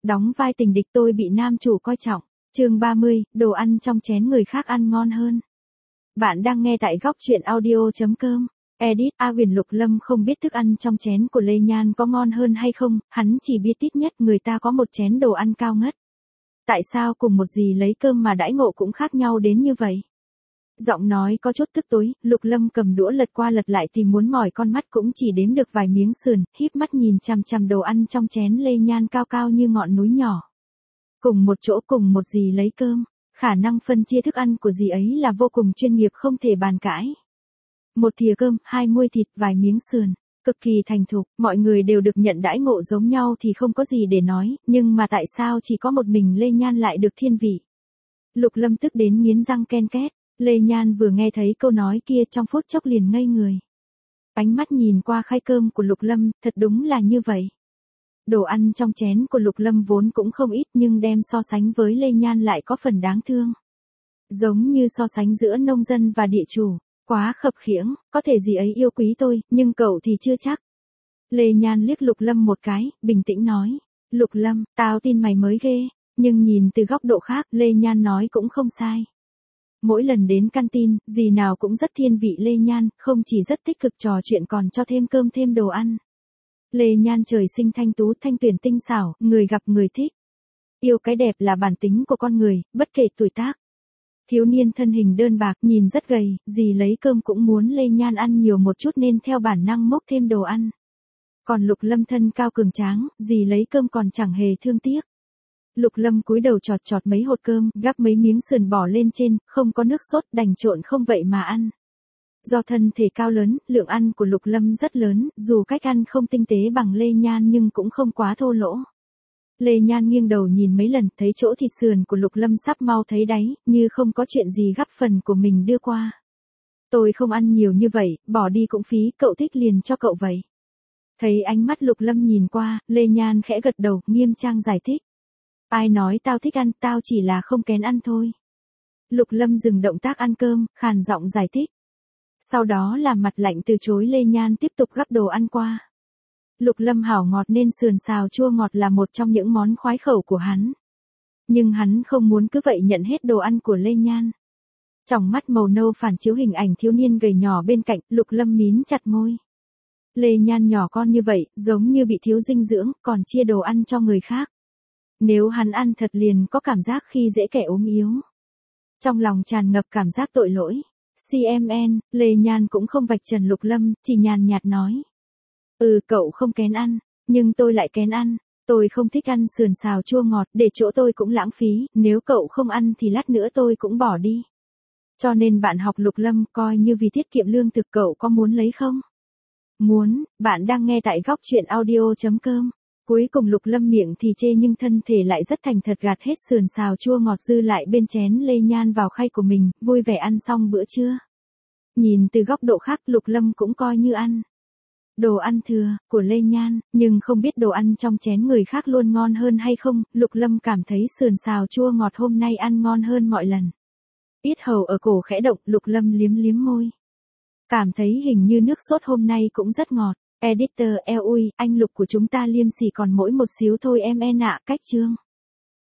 đóng vai tình địch tôi bị nam chủ coi trọng. Chương 30, đồ ăn trong chén người khác ăn ngon hơn. Bạn đang nghe tại góc truyện audio.com. Edit A Huyền. Lục Lâm không biết thức ăn trong chén của Lê Nhan có ngon hơn hay không, hắn chỉ biết ít nhất người ta có một chén đồ ăn cao ngất. Tại sao cùng một dì lấy cơm mà đãi ngộ cũng khác nhau đến như vậy? Giọng nói có chút tức tối, Lục Lâm cầm đũa lật qua lật lại tìm muốn mỏi con mắt cũng chỉ đếm được vài miếng sườn, híp mắt nhìn chằm chằm đồ ăn trong chén Lê Nhan cao cao như ngọn núi nhỏ. Cùng một chỗ cùng một dì lấy cơm, khả năng phân chia thức ăn của dì ấy là vô cùng chuyên nghiệp không thể bàn cãi. Một thìa cơm, 2 muôi thịt, vài miếng sườn, cực kỳ thành thục, mọi người đều được nhận đãi ngộ giống nhau thì không có gì để nói, nhưng mà tại sao chỉ có một mình Lê Nhan lại được thiên vị? Lục Lâm tức đến nghiến răng ken két. Lê Nhan vừa nghe thấy câu nói kia trong phút chốc liền ngây người. Ánh mắt nhìn qua khay cơm của Lục Lâm, thật đúng là như vậy. Đồ ăn trong chén của Lục Lâm vốn cũng không ít nhưng đem so sánh với Lê Nhan lại có phần đáng thương. Giống như so sánh giữa nông dân và địa chủ, quá khập khiễng, có thể dì ấy yêu quý tôi, nhưng cậu thì chưa chắc. Lê Nhan liếc Lục Lâm một cái, bình tĩnh nói, Lục Lâm, tao tin mày mới ghê, nhưng nhìn từ góc độ khác, Lê Nhan nói cũng không sai. Mỗi lần đến canteen, dì nào cũng rất thiên vị Lê Nhan, không chỉ rất tích cực trò chuyện còn cho thêm cơm thêm đồ ăn. Lê Nhan trời sinh thanh tú thanh tuyển tinh xảo, người gặp người thích. Yêu cái đẹp là bản tính của con người, bất kể tuổi tác. Thiếu niên thân hình đơn bạc, nhìn rất gầy, dì lấy cơm cũng muốn Lê Nhan ăn nhiều một chút nên theo bản năng múc thêm đồ ăn. Còn Lục Lâm thân cao cường tráng, dì lấy cơm còn chẳng hề thương tiếc. Lục Lâm cúi đầu chọt chọt mấy hột cơm, gắp mấy miếng sườn bỏ lên trên, không có nước sốt đành trộn không vậy mà ăn. Do thân thể cao lớn, lượng ăn của Lục Lâm rất lớn, dù cách ăn không tinh tế bằng Lê Nhan nhưng cũng không quá thô lỗ. Lê Nhan nghiêng đầu nhìn mấy lần, thấy chỗ thịt sườn của Lục Lâm sắp mau thấy đáy, như không có chuyện gì gắp phần của mình đưa qua. Tôi không ăn nhiều như vậy, bỏ đi cũng phí, cậu thích liền cho cậu vậy. Thấy ánh mắt Lục Lâm nhìn qua, Lê Nhan khẽ gật đầu, nghiêm trang giải thích. Ai nói tao thích ăn, tao chỉ là không kén ăn thôi. Lục Lâm dừng động tác ăn cơm, khàn giọng giải thích. Sau đó làm mặt lạnh từ chối Lê Nhan tiếp tục gắp đồ ăn qua. Lục Lâm hảo ngọt nên sườn xào chua ngọt là một trong những món khoái khẩu của hắn. Nhưng hắn không muốn cứ vậy nhận hết đồ ăn của Lê Nhan. Tròng mắt màu nâu phản chiếu hình ảnh thiếu niên gầy nhỏ bên cạnh, Lục Lâm mím chặt môi. Lê Nhan nhỏ con như vậy, giống như bị thiếu dinh dưỡng, còn chia đồ ăn cho người khác. Nếu hắn ăn thật liền có cảm giác khi dễ kẻ ốm yếu. Trong lòng tràn ngập cảm giác tội lỗi. CMN, Lê Nhan cũng không vạch trần Lục Lâm, chỉ nhàn nhạt nói. Cậu không kén ăn, nhưng tôi lại kén ăn. Tôi không thích ăn sườn xào chua ngọt, để chỗ tôi cũng lãng phí, nếu cậu không ăn thì lát nữa tôi cũng bỏ đi. Cho nên bạn học Lục Lâm coi như vì tiết kiệm lương thực, cậu có muốn lấy không? Muốn. Bạn đang nghe tại góc truyện audio.com. Cuối cùng Lục Lâm miệng thì chê nhưng thân thể lại rất thành thật gạt hết sườn xào chua ngọt dư lại bên chén Lê Nhan vào khay của mình, vui vẻ ăn xong bữa trưa. Nhìn từ góc độ khác Lục Lâm cũng coi như ăn. Đồ ăn thừa, của Lê Nhan, nhưng không biết đồ ăn trong chén người khác luôn ngon hơn hay không, Lục Lâm cảm thấy sườn xào chua ngọt hôm nay ăn ngon hơn mọi lần. Yết hầu ở cổ khẽ động, Lục Lâm liếm liếm môi. Cảm thấy hình như nước sốt hôm nay cũng rất ngọt. Editor ui, anh Lục của chúng ta liêm sỉ còn mỗi một xíu thôi em ạ, cách chương.